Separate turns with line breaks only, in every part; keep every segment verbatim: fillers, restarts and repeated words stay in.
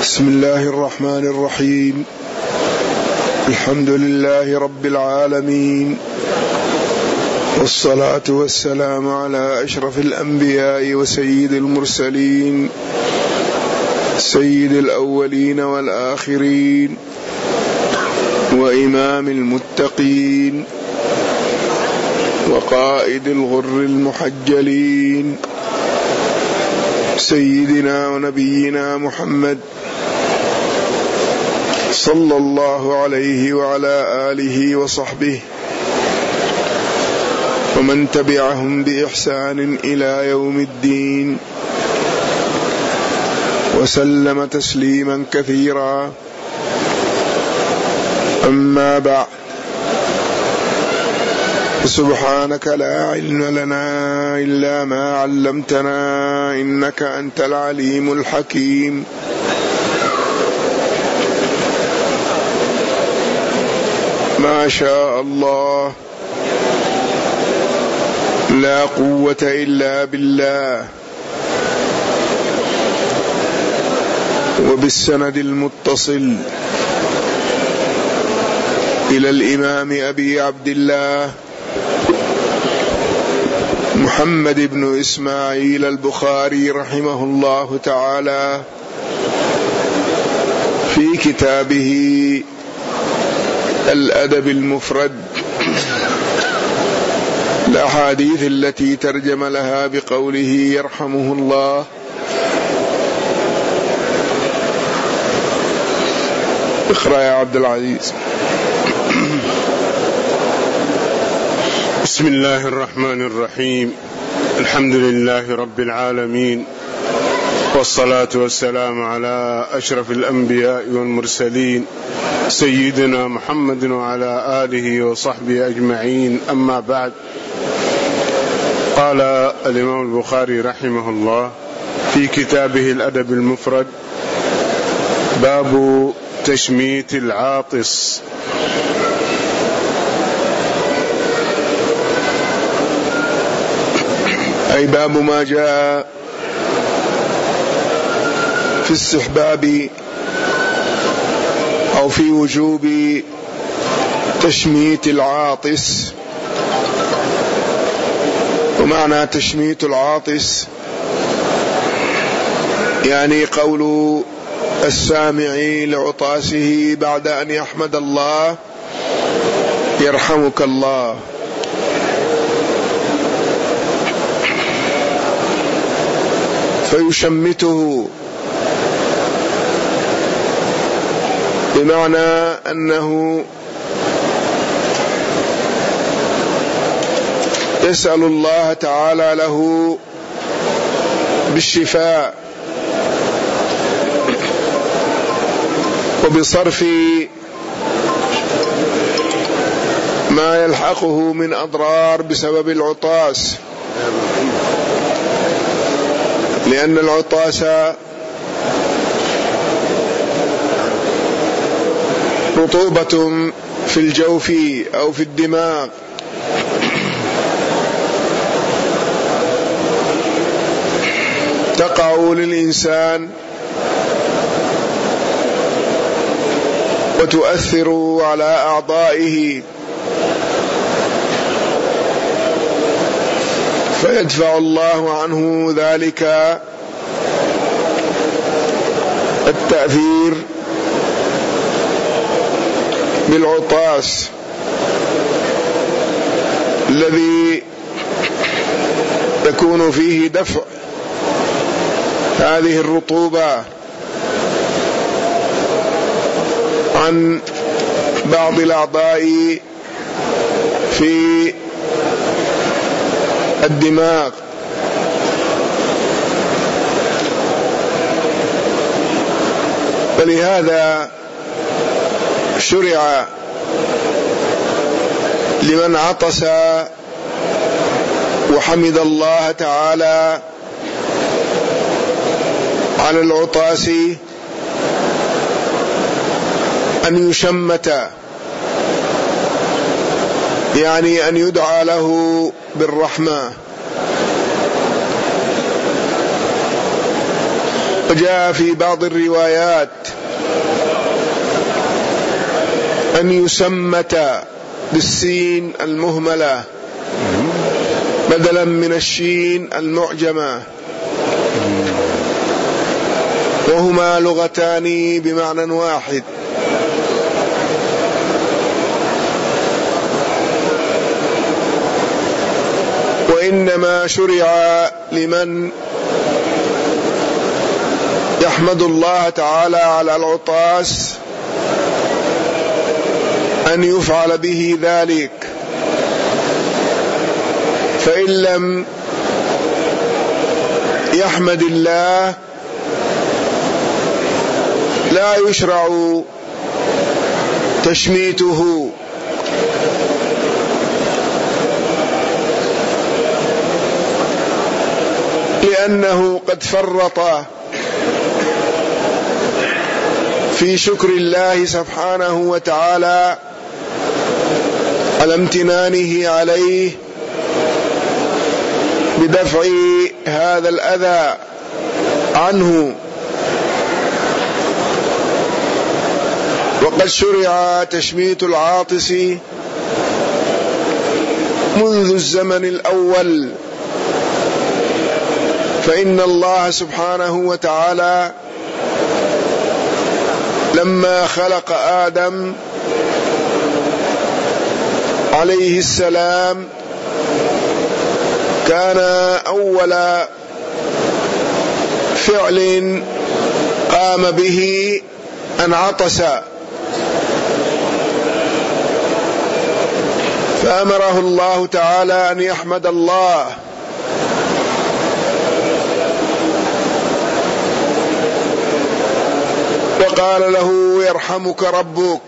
بسم الله الرحمن الرحيم. الحمد لله رب العالمين، والصلاة والسلام على أشرف الأنبياء وسيد المرسلين، سيد الأولين والآخرين، وإمام المتقين، وقائد الغر المحجلين، سيدنا ونبينا محمد صلى الله عليه وعلى آله وصحبه ومن تبعهم بإحسان إلى يوم الدين، وسلم تسليما كثيرا. أما بعد، سبحانك لا علم لنا إلا ما علمتنا إنك أنت العليم الحكيم. ما شاء الله، لا قوة إلا بالله. وبالسند المتصل إلى الإمام أبي عبد الله محمد بن إسماعيل البخاري رحمه الله تعالى في كتابه الأدب المفرد، الأحاديث التي ترجم لها بقوله يرحمه الله: اقرأ يا عبد العزيز.
بسم الله الرحمن الرحيم. الحمد لله رب العالمين، والصلاة والسلام على أشرف الأنبياء والمرسلين، سيدنا محمد وعلى آله وصحبه أجمعين. أما بعد، قال الإمام البخاري رحمه الله في كتابه الأدب المفرد: باب تشميت العاطس.
أي باب ما جاء في استحباب أو في وجوب تشميت العاطس. ومعنى تشميت العاطس يعني قول السامع لعطاسه بعد أن يحمد الله: يرحمك الله. فيشمته بمعنى أنه يسأل الله تعالى له بالشفاء وبصرف ما يلحقه من أضرار بسبب العطاس، لأن العطاس رطوبة في الجوف أو في الدماغ، تقع للإنسان وتؤثر على أعضائه، فيدفع الله عنه ذلك التأثير بالعطاس الذي تكون فيه دفع هذه الرطوبة عن بعض الأعضاء في الدماغ. فلهذا شرع لمن عطس وحمد الله تعالى على العطاس أن يشمت، يعني أن يدعى له بالرحمة. وجاء في بعض الروايات أن يسمت بالسين المهملة بدلا من الشين المعجمة، وهما لغتان بمعنى واحد. وإنما شرع لمن يحمد الله تعالى على العطاس أن يفعل به ذلك، فإن لم يحمد الله لا يشرع تشميته، لأنه قد فرط في شكر الله سبحانه وتعالى على امتنانه عليه بدفع هذا الأذى عنه. وقد شرع تشميت العاطس منذ الزمن الأول، فإن الله سبحانه وتعالى لما خلق آدم عليه السلام كان أول فعل قام به أن عطس، فأمره الله تعالى أن يحمد الله، وقال له يرحمك ربك.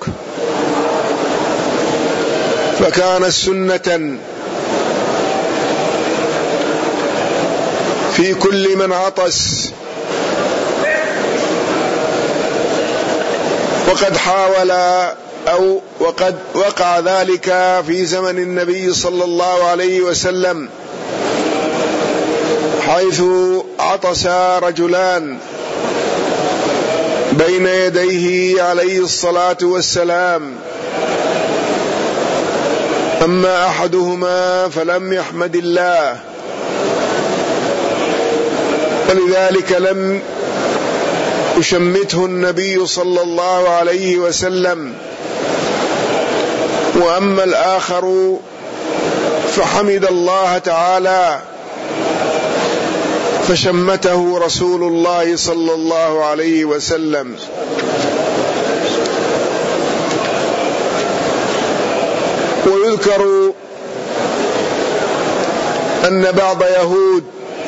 فكان سنة في كل من عطس. وقد حاول أو وقد وقع ذلك في زمن النبي صلى الله عليه وسلم، حيث عطس رجلان بين يديه عليه الصلاة والسلام، أما أحدهما فلم يحمد الله، ولذلك لم يشمته النبي صلى الله عليه وسلم. وأما الآخر فحمد الله تعالى فشمته رسول الله صلى الله عليه وسلم. ويذكر أن بعض يهود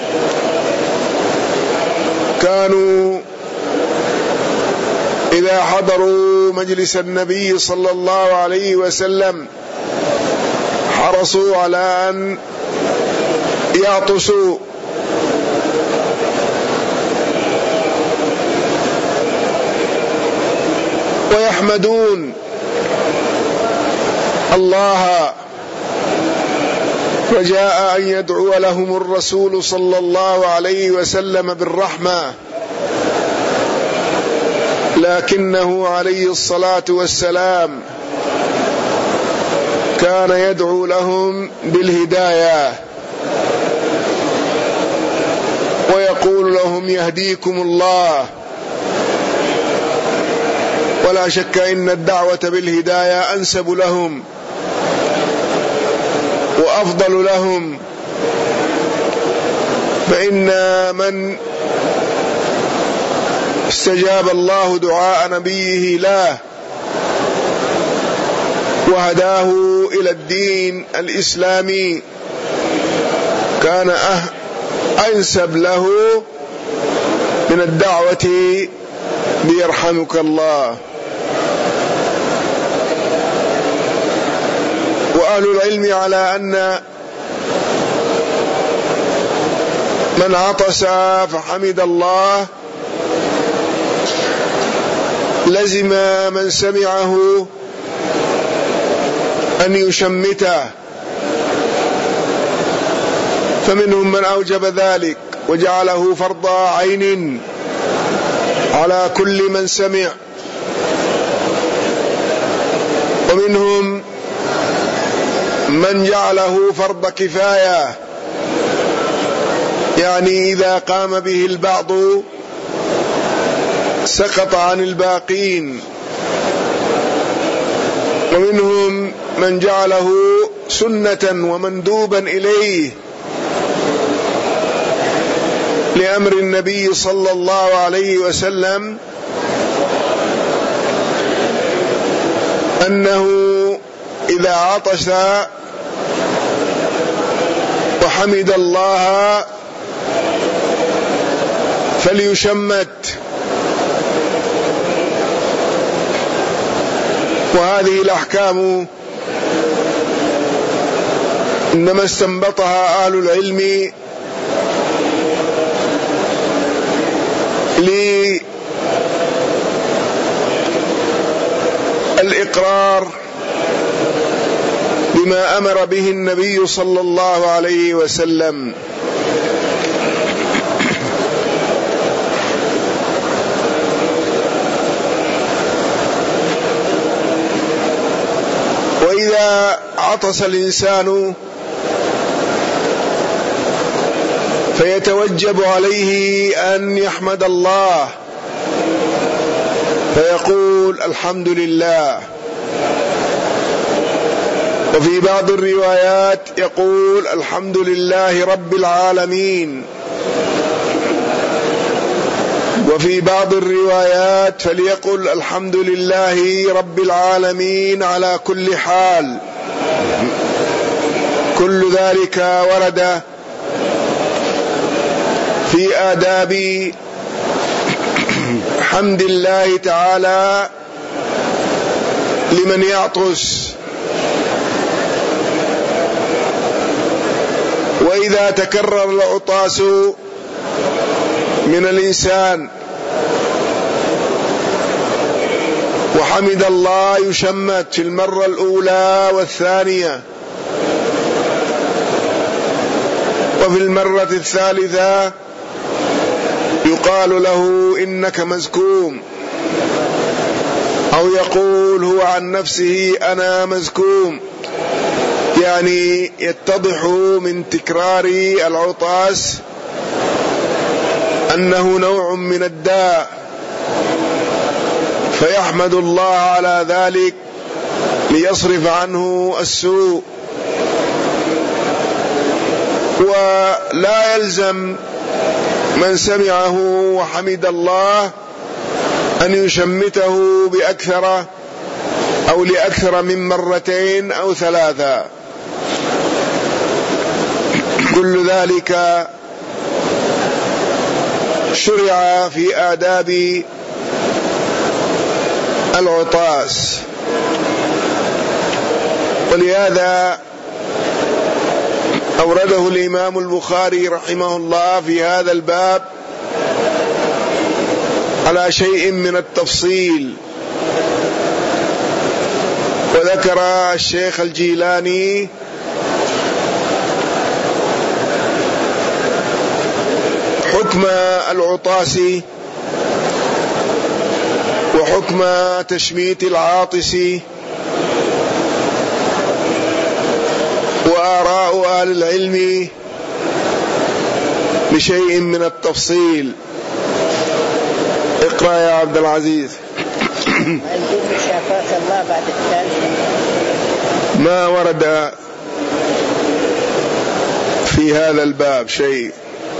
كانوا إذا حضروا مجلس النبي صلى الله عليه وسلم حرصوا على أن يعطسوا، ويحمدون الله، وجاء أن يدعو لهم الرسول صلى الله عليه وسلم بالرحمة، لكنه عليه الصلاة والسلام كان يدعو لهم بالهداية، ويقول لهم يهديكم الله. ولا شك إن الدعوة بالهداية أنسب لهم وأفضل لهم، فإن من استجاب الله دعاء نبيه له وهداه إلى الدين الإسلامي كان أنسب له من الدعوة بيرحمك الله. وأهل العلم على أن من عطس فحمد الله لزم من سمعه أن يشمته، فمنهم من أوجب ذلك وجعله فرض عين على كل من سمع، ومنهم من جعله فرض كفاية، يعني إذا قام به البعض سقط عن الباقين، ومنهم من جعله سنة ومندوبا إليه لأمر النبي صلى الله عليه وسلم أنه إذا عطس وحمد الله فليشمت. وهذه الأحكام إنما استنبطها أهل العلم للإقرار بما أمر به النبي صلى الله عليه وسلم. وإذا عطس الإنسان فيتوجب عليه أن يحمد الله فيقول الحمد لله. وفي بعض الروايات يقول الحمد لله رب العالمين. وفي بعض الروايات فليقل الحمد لله رب العالمين على كل حال. كل ذلك ورد في آداب حمد الله تعالى لمن يعطس. وإذا تكرر العطاس من الإنسان وحمد الله يشمت في المرة الأولى والثانية، وفي المرة الثالثة يقال له إنك مزكوم، أو يقول هو عن نفسه أنا مزكوم، يعني يتضح من تكرار العطاس أنه نوع من الداء، فيحمد الله على ذلك ليصرف عنه السوء. ولا يلزم من سمعه وحمد الله أن يشمته بأكثر أو لأكثر من مرتين أو ثلاثة. كل ذلك شرع في آداب العطاس. ولهذا أورده الإمام البخاري رحمه الله في هذا الباب على شيء من التفصيل. وذكر الشيخ الجيلاني حكم العطاس وحكم تشميت العاطس، وآراء أهل العلم بشيء من التفصيل. اقرأ يا عبد العزيز. ما ورد في هذا الباب شيء،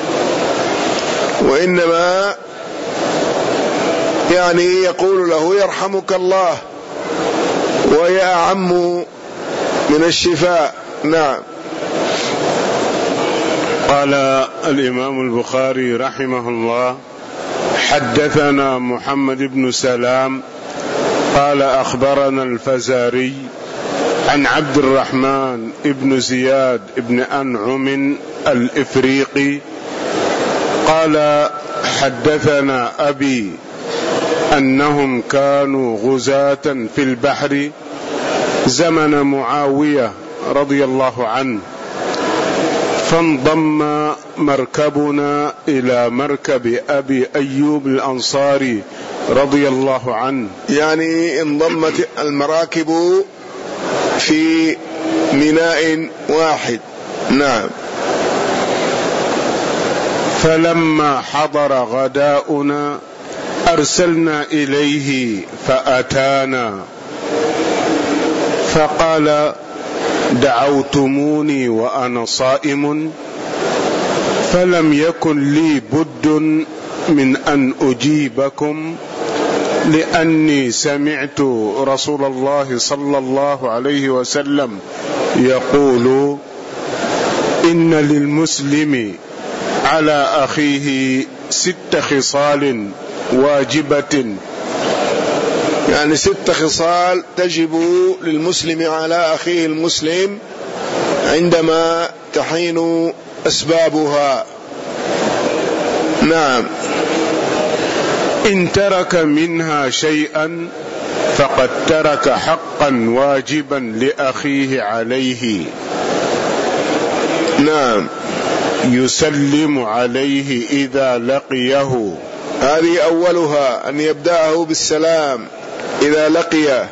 وإنما يعني يقول له يرحمك الله، وهي أعم من الشفاء. نعم.
قال الإمام البخاري رحمه الله: حدثنا محمد بن سلام قال أخبرنا الفزاري عن عبد الرحمن بن زياد بن أنعم الإفريقي قال حدثنا أبي أنهم كانوا غزاة في البحر زمن معاوية رضي الله عنه، فانضم مركبنا إلى مركب أبي أيوب الأنصاري رضي الله عنه،
يعني انضمت المراكب في ميناء واحد. نعم.
فلما حضر غداؤنا أرسلنا إليه فأتانا فقال: دعوتموني وأنا صائم فلم يكن لي بد من أن أجيبكم، لأني سمعت رسول الله صلى الله عليه وسلم يقول: إن للمسلم على أخيه ست خصال واجبة،
يعني ست خصال تجب للمسلم على أخيه المسلم عندما تحين أسبابها. نعم.
إن ترك منها شيئا فقد ترك حقا واجبا لأخيه عليه.
نعم.
يسلم عليه إذا لقيه،
هذه أولها أن يبدأه بالسلام إذا لقيه،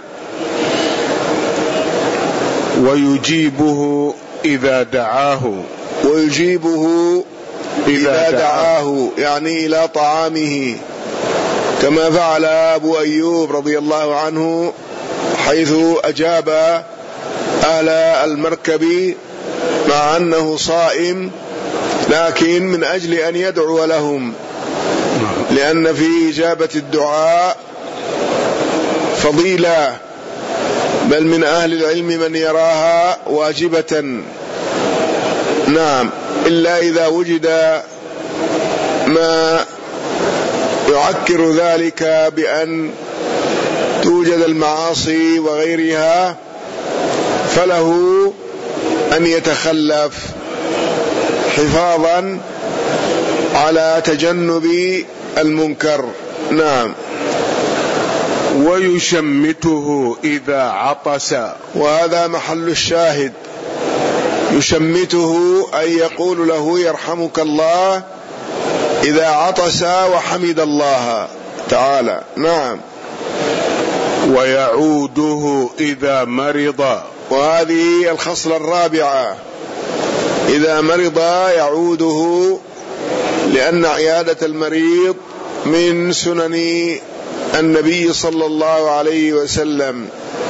ويجيبه إذا دعاه،
ويجيبه إذا دعاه يعني إلى طعامه، كما فعل أبو أيوب رضي الله عنه حيث أجاب أهل المركب مع أنه صائم، لكن من أجل أن يدعو لهم، لأن في إجابة الدعاء فضيلة، بل من أهل العلم من يراها واجبة. نعم. إلا إذا وجد ما يعكر ذلك بأن توجد المعاصي وغيرها، فله أن يتخلف حفاظا على تجنب المنكر. نعم.
ويشمته إذا عطس،
وهذا محل الشاهد. يشمته أي يقول له يرحمك الله إذا عطس وحمد الله تعالى. نعم.
ويعوده إذا مرض،
وهذه الخصلة الرابعة، إذا مرض يعوده، لأن عيادة المريض من سنن النبي صلى الله عليه وسلم.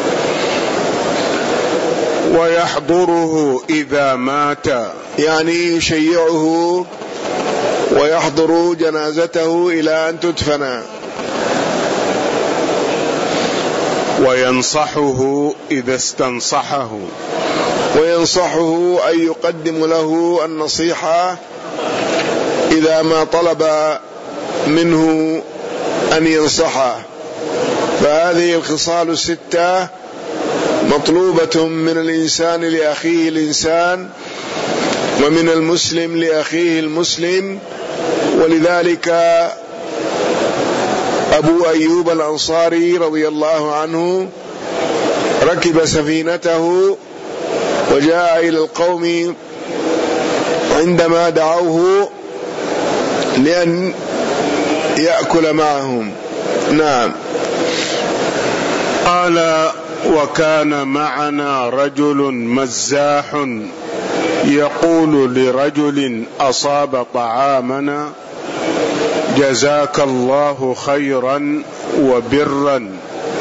ويحضره إذا مات،
يعني يشيعه ويحضر جنازته إلى أن تدفن.
وينصحه إذا استنصحه،
وينصحه أي يقدم له النصيحة إذا ما طلب منه أن ينصحه. فهذه الخصال الستة مطلوبة من الإنسان لأخيه الإنسان، ومن المسلم لأخيه المسلم. ولذلك أبو أيوب الأنصاري رضي الله عنه ركب سفينته وجاء إلى القوم عندما دعوه لأن يأكل معهم. نعم.
قال: وكان معنا رجل مزاح يقول لرجل أصاب طعامنا: جزاك الله خيرا وبرا،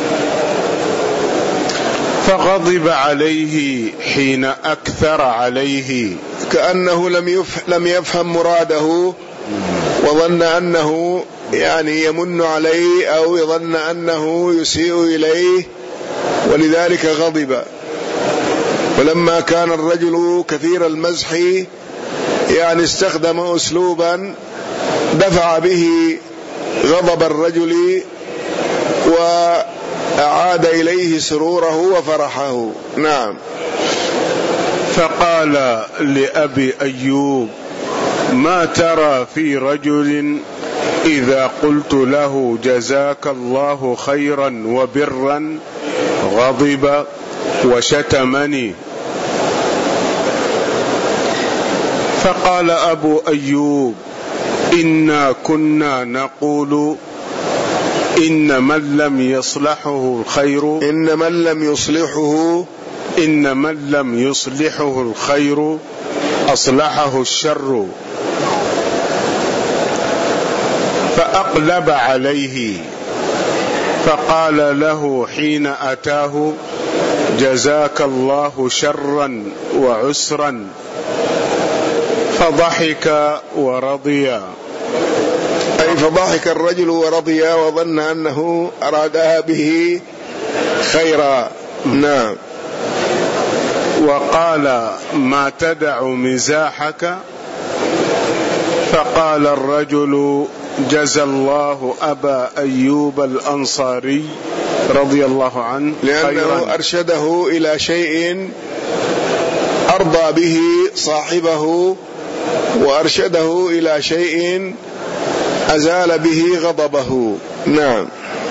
فغضب عليه حين أكثر عليه،
كأنه لم يفهم مراده، وظن أنه يعني يمن عليه أو يظن أنه يسيء إليه، ولذلك غضب. ولما كان الرجل كثير المزح يعني استخدم أسلوبا دفع به غضب الرجل وأعاد إليه سروره وفرحه. نعم.
فقال لأبي أيوب: ما ترى في رجل إذا قلت له جزاك الله خيرا وبرا غضب وشتمني؟ فقال أبو أيوب: إنا كنا نقول إن من لم يصلحه الخير
إن من لم يصلحه
إن من لم يصلحه الخير أصلحه الشر، فأقلب عليه فقال له حين أتاه: جزاك الله شرا وعسرا، فضحك ورضي.
أي فضحك الرجل ورضي وظن أنه أرادها به خيرا. نعم.
وقال: ما تدع مزاحك؟ فقال الرجل: جزى الله أبا أيوب الأنصاري رضي الله عنه
لأنه
خيرا،
أرشده إلى شيء أرضى به صاحبه، وأرشده إلى شيء أزال به غضبه. نعم.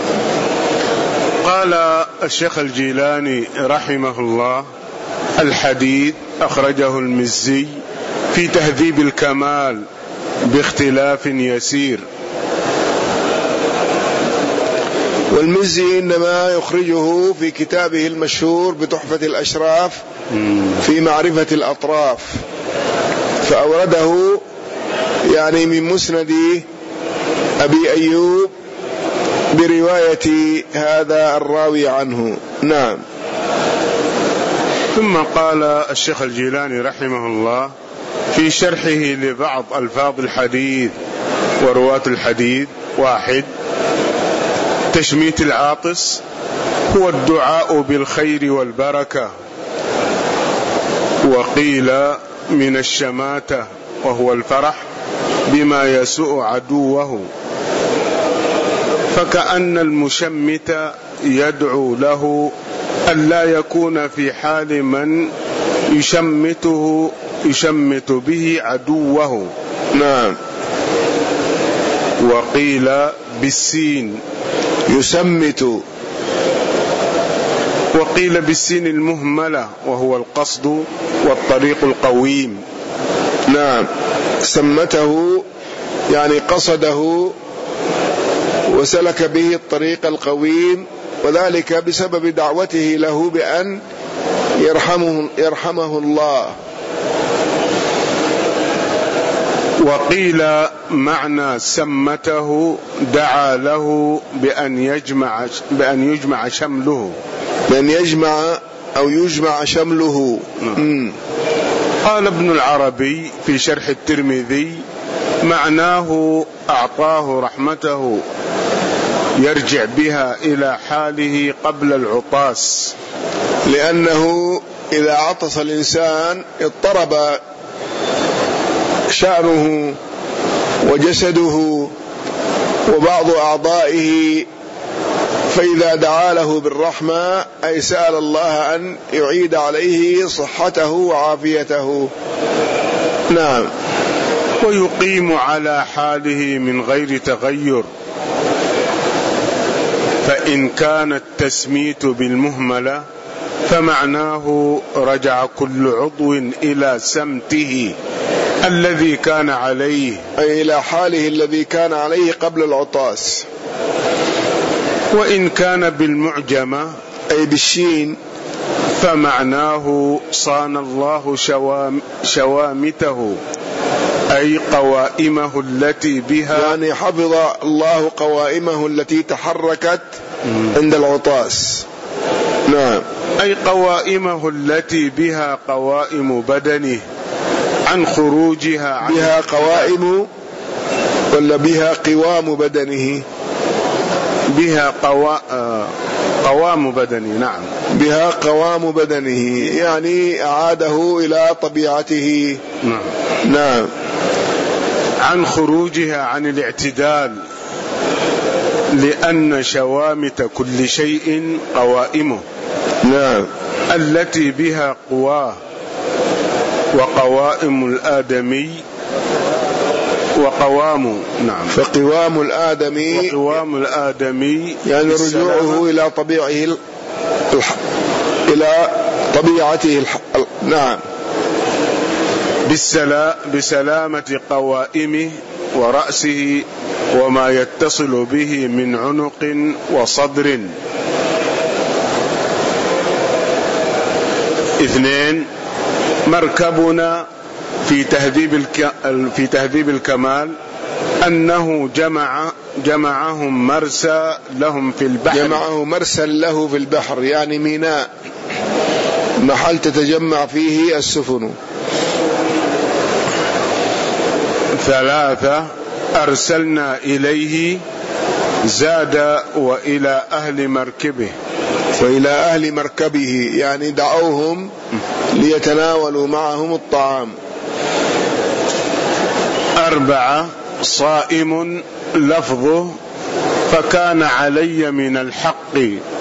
قال الشيخ الجيلاني رحمه الله: الحديث أخرجه المزي في تهذيب الكمال باختلاف يسير.
والمزي إنما يخرجه في كتابه المشهور بتحفة الأشراف في معرفة الأطراف، فأورده يعني من مسند أبي أيوب برواية هذا الراوي عنه. نعم.
ثم قال الشيخ الجيلاني رحمه الله في شرحه لبعض ألفاظ الحديث ورواة الحديث: واحد، تشميت العاطس هو الدعاء بالخير والبركة، وقيل من الشماتة وهو الفرح بما يسوء عدوه، فكأن المشمت يدعو له ألا يكون في حال من يشمته يشمت به عدوه.
نعم.
وقيل بالسين
يسمت،
وقيل بالسين المهملة وهو القصد والطريق القويم.
نعم. سمته يعني قصده وسلك به الطريق القويم، وذلك بسبب دعوته له بأن يرحمه, يرحمه الله.
وقيل معنى سمته دعا له بأن يجمع بأن يجمع شمله،
بأن يجمع أو يجمع شمله. م.
قال ابن العربي في شرح الترمذي: معناه أعطاه رحمته يرجع بها إلى حاله قبل العطاس،
لأنه إذا عطس الإنسان اضطرب شأنه وجسده وبعض أعضائه، فإذا دعا له بالرحمة أي سأل الله أن يعيد عليه صحته وعافيته. نعم.
ويقيم على حاله من غير تغير، فإن كان التسميت بالمهملة فمعناه رجع كل عضو إلى سمته الذي كان عليه،
أي إلى حاله الذي كان عليه قبل العطاس.
وإن كان بالمعجمة
أي بالشين
فمعناه صان الله شوام شوامته، أي قوائمه التي بها،
يعني حفظ الله قوائمه التي تحركت عند العطاس. نعم.
أي قوائمه التي بها قوائم بدنه عن خروجها عن
بها قوائم ولا بها قوام بدنه؟
بها قوا... قوام بدنه. نعم.
بها قوام بدنه يعني أعاده إلى طبيعته.
نعم.
نعم.
عن خروجها عن الاعتدال، لأن شوامت كل شيء قوائمه.
نعم.
التي بها قواه، وقوائم الآدمي وقوام. نعم.
فقوام الآدمي
وقوام الآدمي
يعني رجوعه إلى طبيعه الح... إلى طبيعته الح... نعم.
بسلامة قوائمه ورأسه وما يتصل به من عنق وصدر. اثنين، مركبنا في تهذيب الك... في تهذيب الكمال أنه جمع جمعهم مرسى لهم في البحر.
جمعه مرسى له في البحر، يعني ميناء، محل تتجمع فيه السفن.
ثلاثة، أرسلنا إليه زاد وإلى أهل مركبه.
وإلى أهل مركبه يعني دعوهم ليتناولوا معهم الطعام.
أربعة، صائم لفظه فكان علي من الحق،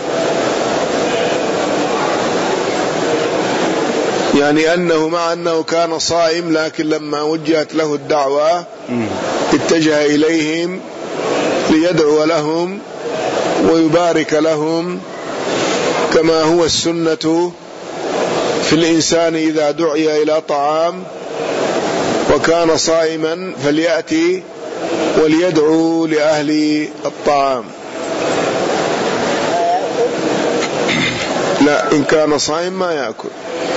يعني أنه مع أنه كان صائم لكن لما وجهت له الدعوة اتجه إليهم ليدعو لهم ويبارك لهم، كما هو السنة في الإنسان إذا دعي إلى طعام وكان صائما فليأتي وليدعو لأهل الطعام. لا، إن كان صائم ما يأكل.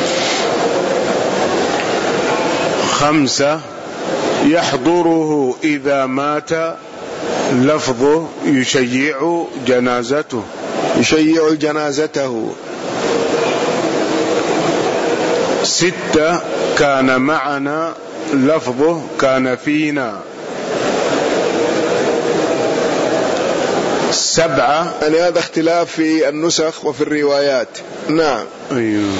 خمسة، يحضره إذا مات لفظه يشيع جنازته.
يشيع جنازته.
ستة، كان معنا لفظه كان فينا. سبعة،
يعني هذا اختلاف في النسخ وفي الروايات. نعم.
أيوه.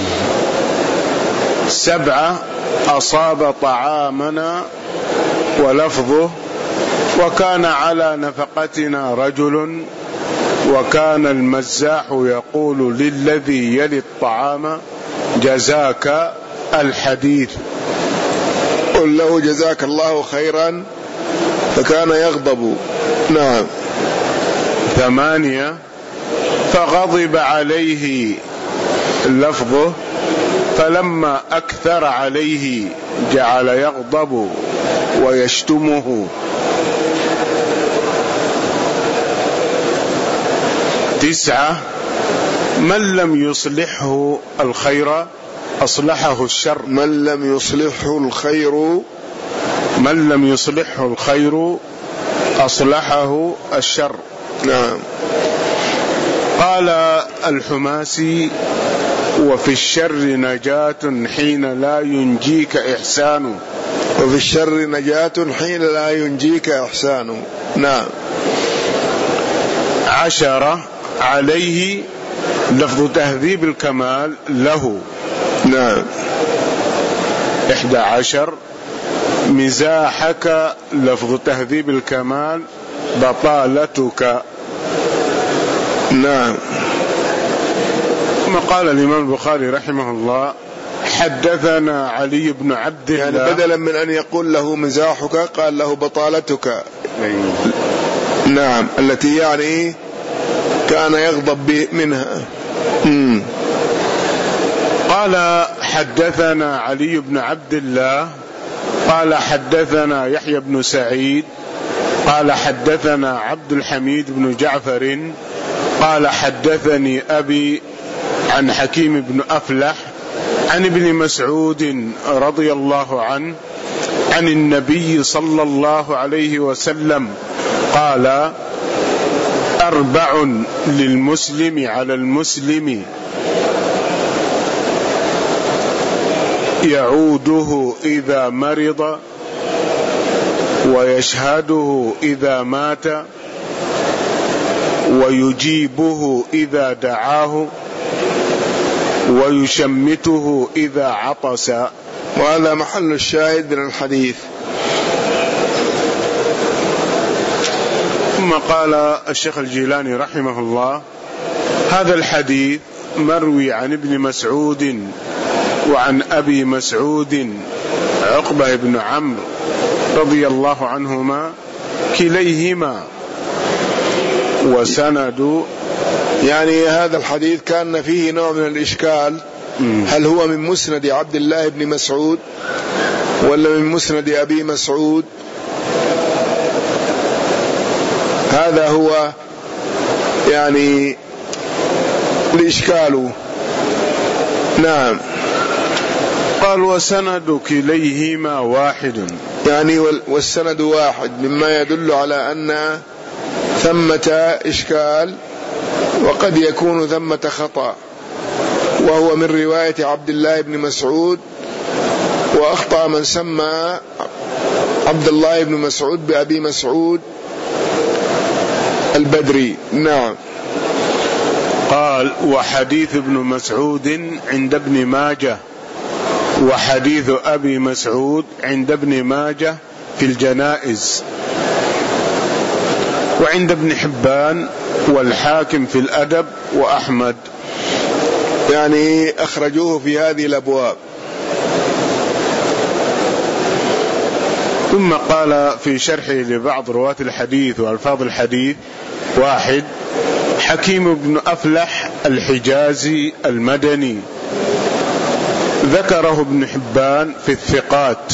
سبعة، أصاب طعامنا ولفظه وكان على نفقتنا رجل وكان المزاح يقول للذي يلي الطعام جزاك الحديث.
قل له جزاك الله خيرا فكان يغضب. نعم.
ثمانية، فغضب عليه لفظه فلما أكثر عليه جعل يغضب ويشتمه. تسعة، من لم يصلحه الخير أصلحه الشر.
من لم يصلحه الخير
من لم يصلحه الخير أصلحه الشر.
نعم.
قال الحماسي: وفي الشر نجاة حين لا ينجيك إحسان.
وفي الشر نجاة حين لا ينجيك إحسان. نعم.
عشرة، عليه لفظ تهذيب الكمال له.
نعم.
إحدى عشر، مزاحك لفظ تهذيب الكمال بطالتك.
نعم.
ثم قال الإمام البخاري رحمه الله: حدثنا علي بن عبد الله.
يعني بدلا من أن يقول له مزاحك قال له بطالتك. نعم، التي يعني كان يغضب منها. مم.
قال: حدثنا علي بن عبد الله قال حدثنا يحيى بن سعيد قال حدثنا عبد الحميد بن جعفر قال حدثني أبي عن حكيم بن أفلح عن ابن مسعود رضي الله عنه عن النبي صلى الله عليه وسلم قال: أربع للمسلم على المسلم يعوده إذا مرض ويشهده إذا مات ويجيبه إذا دعاه ويشمته إذا عطس.
وهذا محل الشاهد من الحديث.
ثم قال الشيخ الجيلاني رحمه الله: هذا الحديث مروي عن ابن مسعود وعن أبي مسعود عقبة بن عمرو رضي الله عنهما كليهما وسند.
يعني هذا الحديث كان فيه نوع من الإشكال، هل هو من مسند عبد الله بن مسعود ولا من مسند أبي مسعود؟ هذا هو يعني الإشكال. نعم.
قال وسند كليهما واحد،
يعني والسند واحد، مما يدل على أن ثمة إشكال وقد يكون ثمة خطأ، وهو من رواية عبد الله بن مسعود، وأخطأ من سمى عبد الله بن مسعود بأبي مسعود البدري. نعم.
قال وحديث ابن مسعود عند ابن ماجه، وحديث أبي مسعود عند ابن ماجه في الجنائز، وعند ابن حبان والحاكم في الأدب وأحمد،
يعني أخرجوه في هذه الأبواب.
ثم قال في شرحه لبعض رواة الحديث وألفاظ الحديث: واحد، حكيم بن أفلح الحجازي المدني، ذكره ابن حبان في الثقات.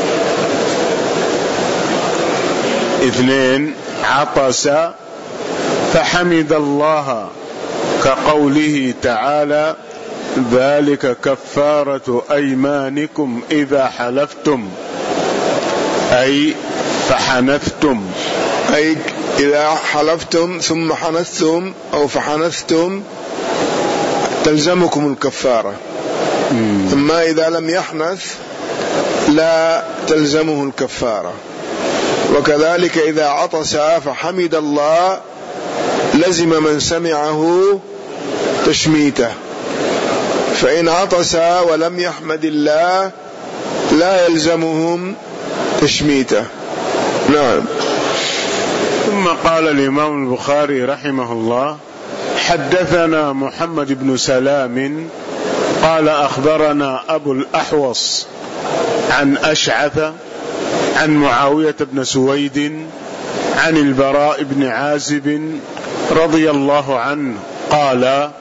اثنين، عطس فحمد الله، كقوله تعالى: ذلك كفارة أيمانكم إذا حلفتم، أي فحنثتم،
أي إذا حلفتم ثم حنثتم أو فحنثتم تلزمكم الكفارة. أما إذا لم يحنث لا تلزمه الكفارة. وكذلك إذا عطس فحمد الله لزم من سمعه تشميته، فإن عطس ولم يحمد الله لا يلزمهم تشميته. نعم.
ثم قال الإمام البخاري رحمه الله: حدثنا محمد بن سلام قال أخبرنا أبو الأحوص عن أشعث عن معاوية بن سويد عن البراء بن عازب رضي الله عنه قال: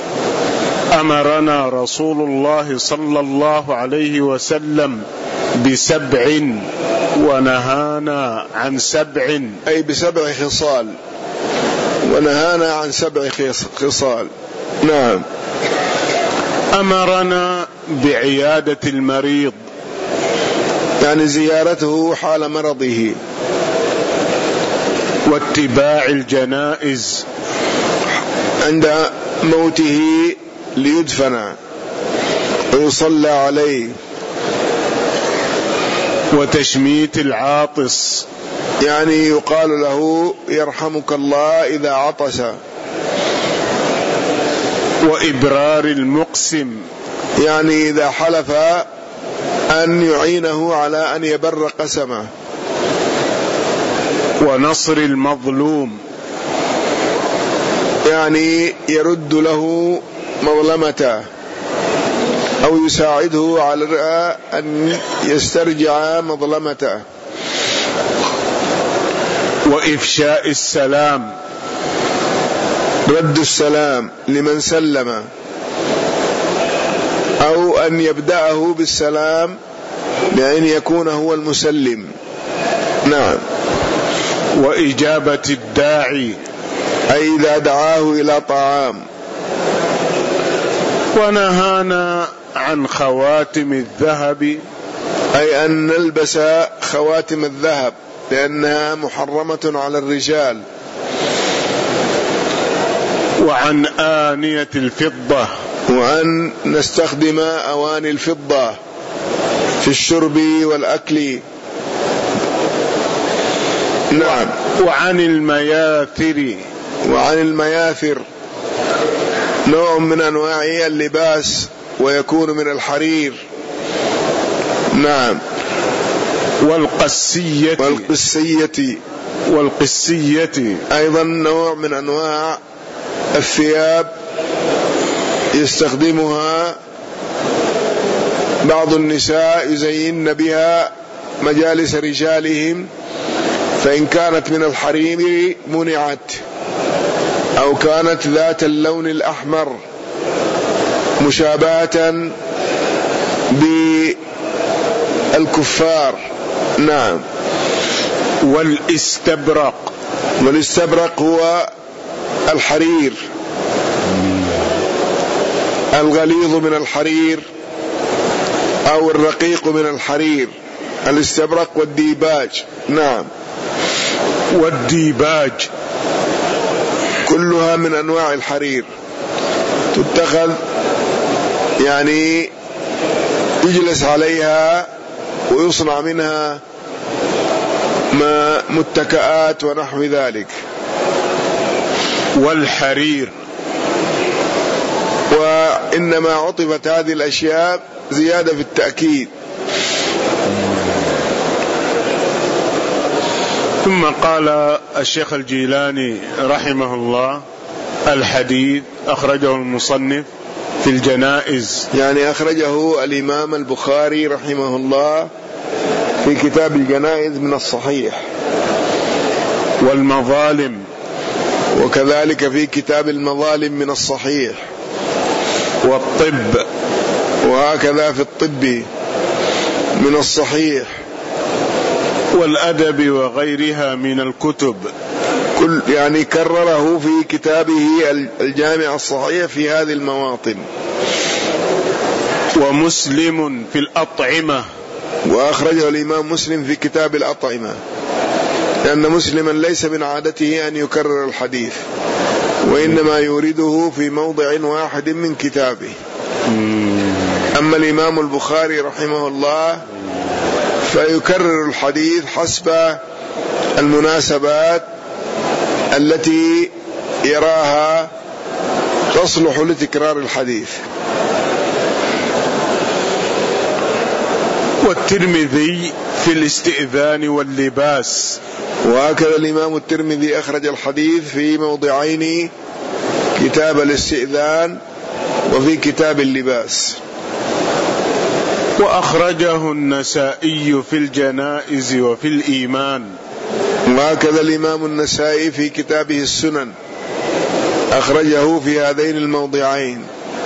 أمرنا رسول الله صلى الله عليه وسلم بسبع ونهانا عن سبع،
أي بسبع خصال، ونهانا عن سبع خصال. نعم.
أمرنا بعيادة المريض،
يعني زيارته حال مرضه،
واتباع الجنائز
عند موته ليدفن ويصلى عليه،
وتشميت العاطس،
يعني يقال له يرحمك الله إذا عطس،
وإبرار المقسم،
يعني إذا حلف أن يعينه على أن يبر قسمه،
ونصر المظلوم،
يعني يرد له مظلمته أو يساعده على أن يسترجع مظلمته،
وإفشاء السلام،
رد السلام لمن سلم، أو أن يبدأه بالسلام بأن يكون هو المسلم. نعم.
وإجابة الداعي،
أي إذا دعاه إلى طعام.
ونهانا عن خواتم الذهب،
أي أن نلبس خواتم الذهب لأنها محرمة على الرجال.
وعن آنية الفضة،
وأن نستخدم أواني الفضة في الشرب والأكل. نعم.
وعن المياثر،
وعن المياثر نوع من أنواع اللباس ويكون من الحرير. نعم.
والقسية،
والقسية
والقسية
أيضا نوع من أنواع الثياب يستخدمها بعض النساء يزين بها مجالس رجالهم، فإن كانت من الحرير منعت، أو كانت ذات اللون الأحمر الكفار. نعم.
والاستبرق.
والاستبرق هو الحرير، الغليظ من الحرير أو الرقيق من الحرير، الاستبرق والديباج. نعم.
والديباج
كلها من أنواع الحرير، تتخذ يعني يجلس عليها ويصنع منها ما متكئات ونحو ذلك.
والحرير.
وإنما عطفت هذه الأشياء زيادة في التأكيد.
ثم قال الشيخ الجيلاني رحمه الله: الحديث أخرجه المصنف في الجنائز،
يعني أخرجه الإمام البخاري رحمه الله في كتاب الجنائز من الصحيح.
والمظالم،
وكذلك في كتاب المظالم من الصحيح.
والطب،
وهكذا في الطب من الصحيح.
والأدب وغيرها من الكتب،
كل يعني كرره في كتابه الجامع الصحيح في هذه المواطن.
ومسلم في الأطعمة،
وأخرجه الإمام مسلم في كتاب الأطعمة، لأن مسلما ليس من عادته أن يكرر الحديث، وإنما يورده في موضع واحد من كتابه. أما الإمام البخاري رحمه الله فيكرر الحديث حسب المناسبات التي يراها تصلح لتكرار الحديث.
والترمذي في الاستئذان واللباس،
وهكذا الإمام الترمذي أخرج الحديث في موضعين: كتاب الاستئذان وفي كتاب اللباس.
وأخرجه النسائي في الجنائز وفي الإيمان،
وهكذا الإمام النسائي في كتابه السنن أخرجه في هذين الموضعين.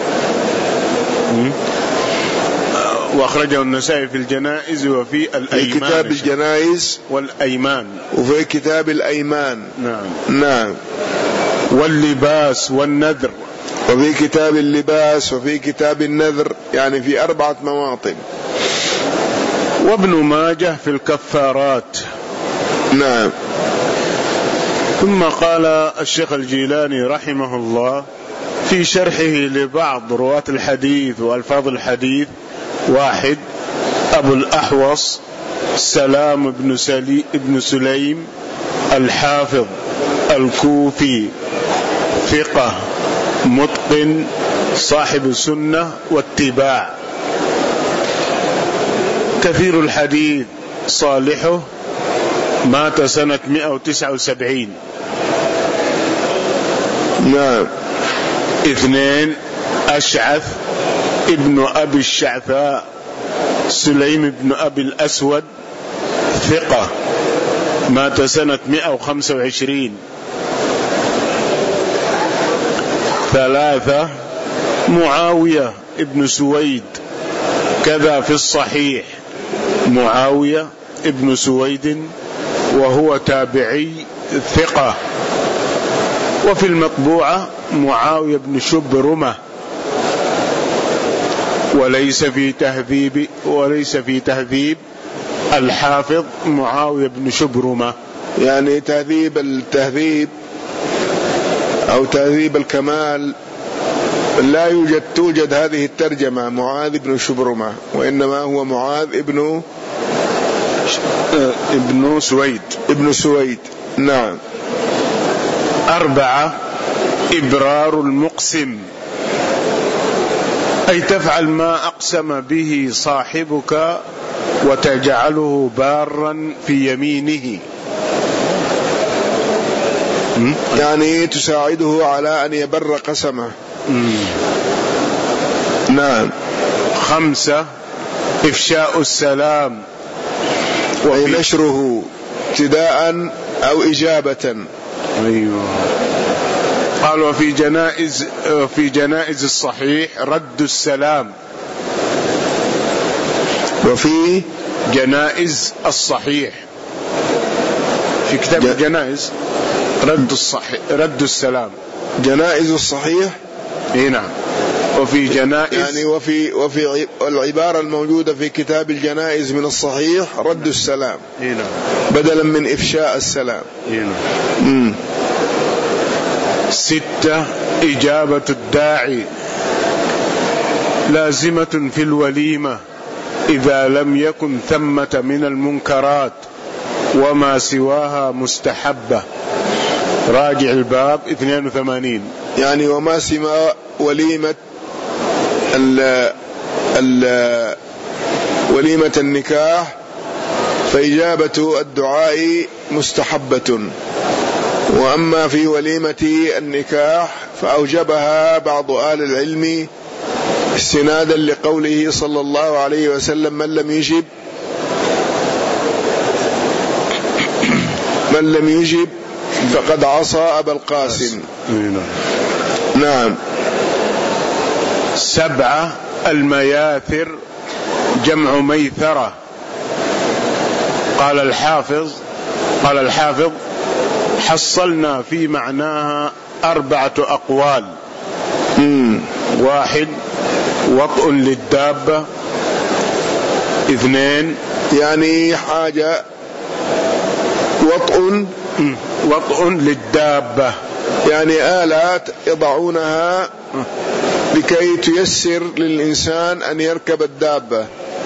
وأخرجه النسائي في الجنائز وفي الأيمان،
في كتاب الجنائز
والأيمان،
وفي كتاب الأيمان.
نعم.
نعم.
واللباس والنذر،
وفي كتاب اللباس وفي كتاب النذر، يعني في أربعة مواطن.
وابن ماجه في الكفارات.
نعم.
ثم قال الشيخ الجيلاني رحمه الله في شرحه لبعض رواة الحديث وألفاظ الحديث: واحد، أبو الأحوص سلام بن, سلي بن سليم الحافظ الكوفي، ثقة متقن صاحب سنة واتباع، كثير الحديث، صالحه، مات سنة مئة وتسعة وسبعين.
نعم.
اثنين، أشعث ابن أبي الشعثاء سليم بن أبي الأسود، ثقة، مات سنة مئة وخمسة وعشرين. ثلاثة، معاوية ابن سويد، كذا في الصحيح معاوية ابن سويد وهو تابعي، ثقة. وفي المطبوعة معاوية بن شبرمة، وليس في تهذيب وليس في تهذيب الحافظ معاوية بن شبرمة،
يعني تهذيب التهذيب أو تهذيب الكمال لا يوجد توجد هذه الترجمة معاذ بن شبرمة، وإنما هو معاذ ابن
ابن سويد
ابن سويد. نعم.
أربعة، إبرار المقسم، أي تفعل ما أقسم به صاحبك وتجعله بارا في يمينه،
يعني تساعده على أن يبر قسمه. نعم.
خمسة، إفشاء السلام
ونشره ابتداء أو إجابة.
أيوة. قال: وفي جنائز في جنائز الصحيح رد السلام.
وفي
جنائز الصحيح، في كتاب ج... الجنائز رد الصحيح رد السلام،
جنائز الصحيح.
اي نعم. وفي جنائز
يعني وفي وفي العبارة الموجودة في كتاب الجنائز من الصحيح رد السلام،
اي نعم،
بدلا من إفشاء السلام.
اي نعم. ستة، إجابة الداعي لازمة في الوليمة إذا لم يكن ثمة من المنكرات وما سواها مستحبة. راجع الباب اثنين وثمانين.
يعني وما سوى وليمة ال ال وليمة النكاح فإجابة الدعاء مستحبة، وأما في وليمة النكاح فأوجبها بعض أهل العلم استنادا لقوله صلى الله عليه وسلم: من لم يجب من لم يجب فقد عصى أبا القاسم. نعم.
سبعة، المياثر جمع ميثرة. قال الحافظ قال الحافظ حصلنا في معناها أربعة أقوال.
مم.
واحد، وطء للدابة. اثنين،
يعني حاجة وطء
وطء للدابة،
يعني آلات يضعونها لكي تيسر للإنسان أن يركب الدابة.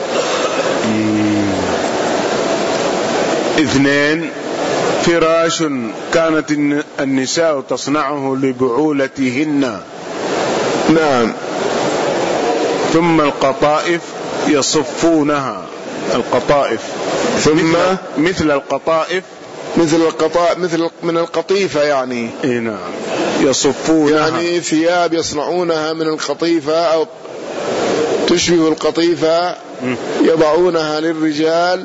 اثنين، فراش كانت النساء تصنعه لبعولتهن.
نعم.
ثم القطائف يصفونها، القطائف
ثم
مثل, مثل القطائف
مثل القطاء مثل من القطيفة يعني.
اي نعم، يصفونها
يعني ثياب يصنعونها من القطيفة أو تشبه القطيفة يضعونها للرجال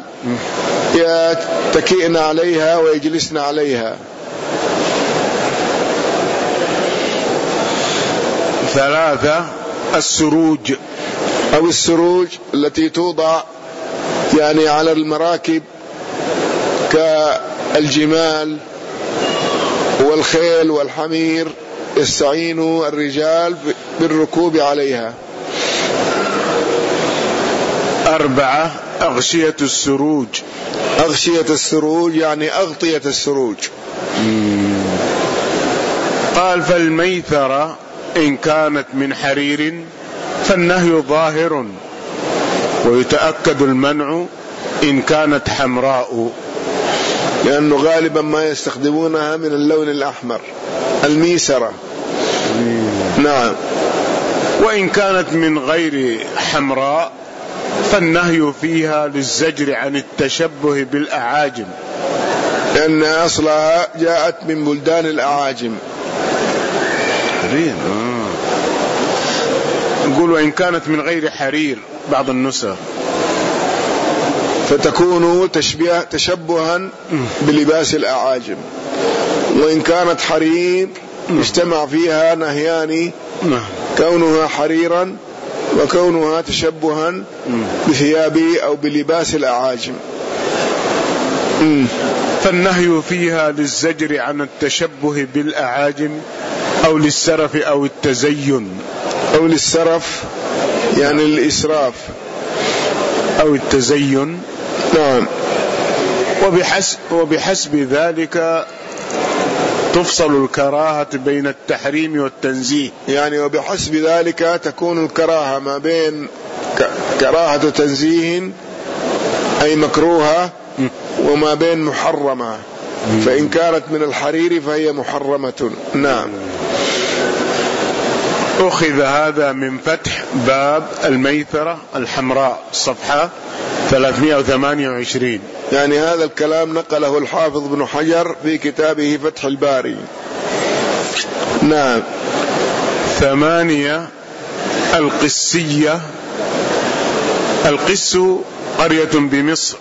يتكئن عليها ويجلسن عليها.
ثلاثة، السروج
أو السروج التي توضع يعني على المراكب كالجمال والخيل والحمير، يستعين الرجال بالركوب عليها.
أربعة، أغشية السروج.
أغشية السروج يعني أغطية السروج.
قال فالميثرة إن كانت من حرير فالنهي ظاهر ويتأكد المنع إن كانت حمراء،
لأنه غالبا ما يستخدمونها من اللون الأحمر، الميسرة. نعم.
وإن كانت من غير حمراء فالنهي فيها للزجر عن التشبه بالأعاجم،
لأن أصلها جاءت من بلدان الأعاجم.
نقول وإن كانت من غير حرير بعض النسخ
فتكون تشبيه تشبها بلباس الأعاجم، وإن كانت حرير اجتمع فيها نهيان، كونها حريرا وكونها تشبها بثياب أو بلباس الأعاجم.
فالنهي فيها للزجر عن التشبه بالأعاجم أو للسرف أو التزين،
أو للسرف يعني الإسراف
أو التزين.
نعم.
وبحسب, وبحسب ذلك تفصل الكراهة بين التحريم والتنزيه،
يعني وبحسب ذلك تكون الكراهة ما بين كراهة تنزيه أي مكروهة وما بين محرمة، فإن كانت من الحرير فهي محرمة. نعم.
أخذ هذا من فتح باب الميثرة الحمراء صفحة ثلاثمائة وثمانية وعشرين.
يعني هذا الكلام نقله الحافظ بن حجر في كتابه فتح الباري. نعم.
ثمانية، القسية. القس قرية بمصر،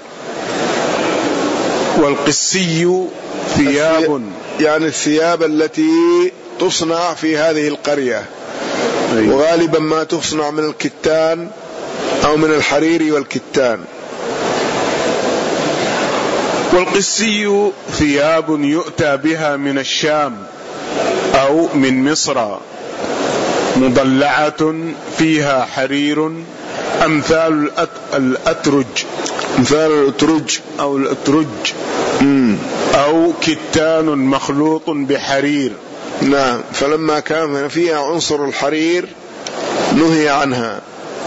والقسي ثياب
يعني الثياب التي تصنع في هذه القرية. أيوة. وغالبا ما تصنع من الكتان أو من الحرير والكتان.
والقسي ثياب يؤتى بها من الشام أو من مصر مضلعة فيها حرير أمثال الأترج
أمثال الأترج
أو الأترج أو كتان مخلوط بحرير.
نعم. فلما كان فيها عنصر الحرير نهي عنها.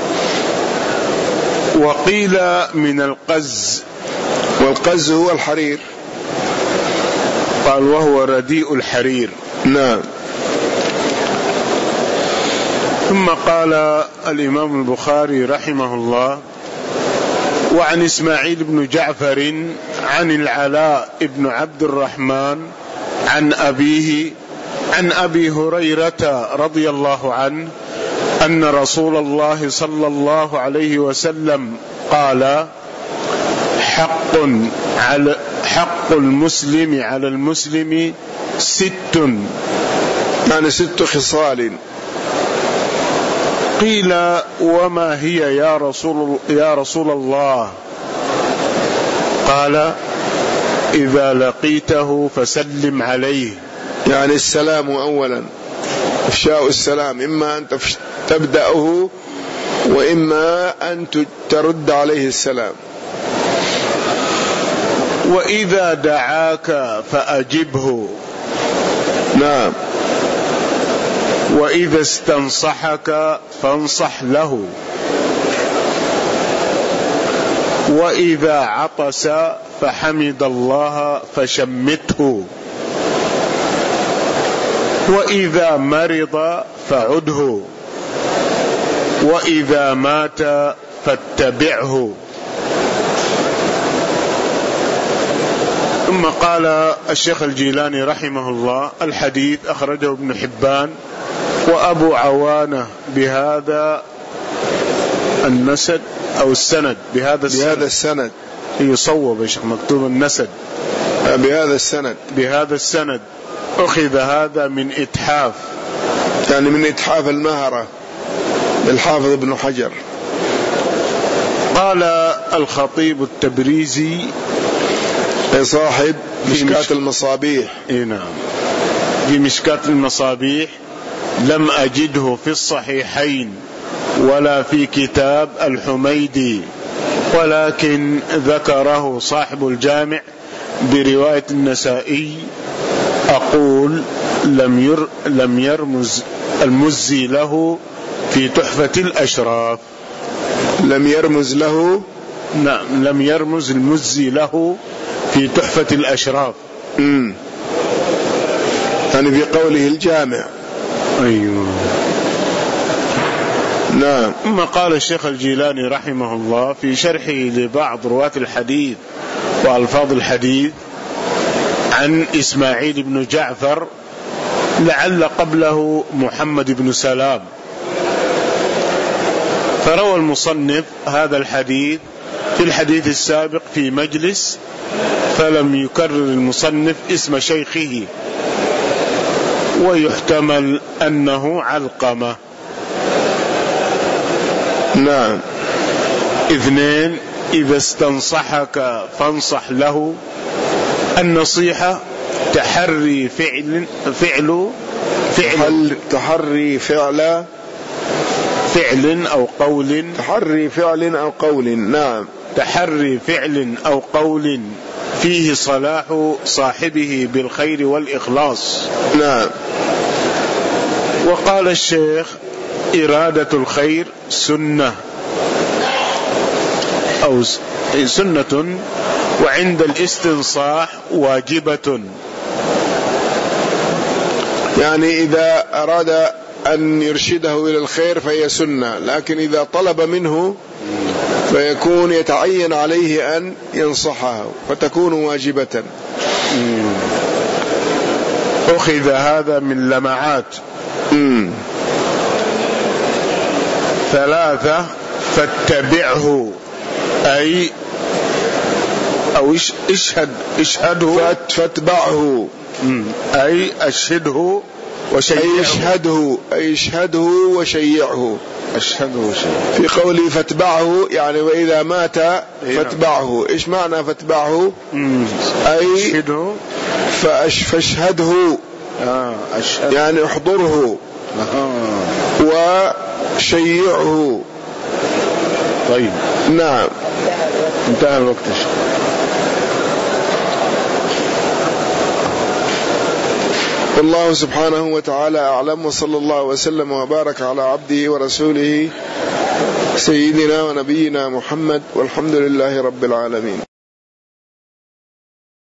وقيل من القز،
والقز هو الحرير،
قال وهو رديء الحرير.
نعم.
ثم قال الإمام البخاري رحمه الله: وعن إسماعيل بن جعفر عن العلاء بن عبد الرحمن عن أبيه عن أبي هريرة رضي الله عنه أن رسول الله صلى الله عليه وسلم قال: حق على حق المسلم على المسلم ست،
يعني ست خصال.
قيل: وما هي يا رسول يا رسول الله؟ قال: إذا لقيته فسلم عليه،
يعني السلام أولا، إفشاء السلام، إما أن تبدأه وإما أن ترد عليه السلام.
وإذا دعاك فأجبه.
نعم.
وإذا استنصحك فانصح له. وإذا عطس فحمد الله فشمته. وإذا مرض فعده. وإذا مات فاتبعه. ثم قال الشيخ الجيلاني رحمه الله: الحديث أخرجه ابن حبان وأبو عوانة بهذا النسد أو السند، بهذا السند,
بهذا السند.
يصوب يا شيخ، مكتوب النسد
بهذا السند،
بهذا السند. أخذ هذا من إتحاف،
يعني من إتحاف المهرة للحافظ ابن حجر.
قال الخطيب التبريزي
صاحب مشكاة
مشك...
المصابيح،
إيه نعم، في مشكاة المصابيح: لم أجده في الصحيحين ولا في كتاب الحميدي، ولكن ذكره صاحب الجامع برواية النسائي. أقول لم ير لم يرمز المزي له في تحفة الأشراف.
لم يرمز له
نعم، لم يرمز المزي له في تحفة الأشراف.
امم يعني في قوله الجامع.
أيوه.
نعم.
ثم قال الشيخ الجيلاني رحمه الله في شرحه لبعض رواة الحديث وألفاظ الحديث عن إسماعيل بن جعفر، لعل قبله محمد بن سلام، فروى المصنف هذا الحديث في الحديث السابق في مجلس، فلم يكرر المصنف اسم شيخه، ويحتمل أنه علقمة.
نعم.
اثنين: إذا استنصحك فانصح له. النصيحة تحري فعل فعل فعل
تحري فعل
فعل أو قول
تحري فعل أو قول. نعم.
تحري فعل أو قول فيه صلاح صاحبه بالخير والإخلاص.
نعم.
وقال الشيخ: إرادة الخير سنة أو سنة، وعند الاستنصاح واجبة.
يعني إذا أراد أن يرشده إلى الخير فهي سنة، لكن إذا طلب منه فيكون يتعين عليه أن ينصحه فتكون واجبة.
أخذ هذا من لمعات.
مم.
ثلاثة: فاتبعه، أي أو اشهد اشهده
فاتبعه،
أي أشهده وشيعه.
أي اشهده أي اشهده وشيعه.
أشهده شهيدا.
في قوله فاتبعه يعني وإذا مات فاتبعه. إيش معنى فاتبعه؟ أي فاشهده
آه أشهد.
يعني احضره
آه.
وشيعه.
طيب
نعم
انتهى الوقت.
والله سبحانه وتعالى أعلم، وصلى الله وسلم وبارك على عبده ورسوله سيدنا ونبينا محمد، والحمد لله رب العالمين.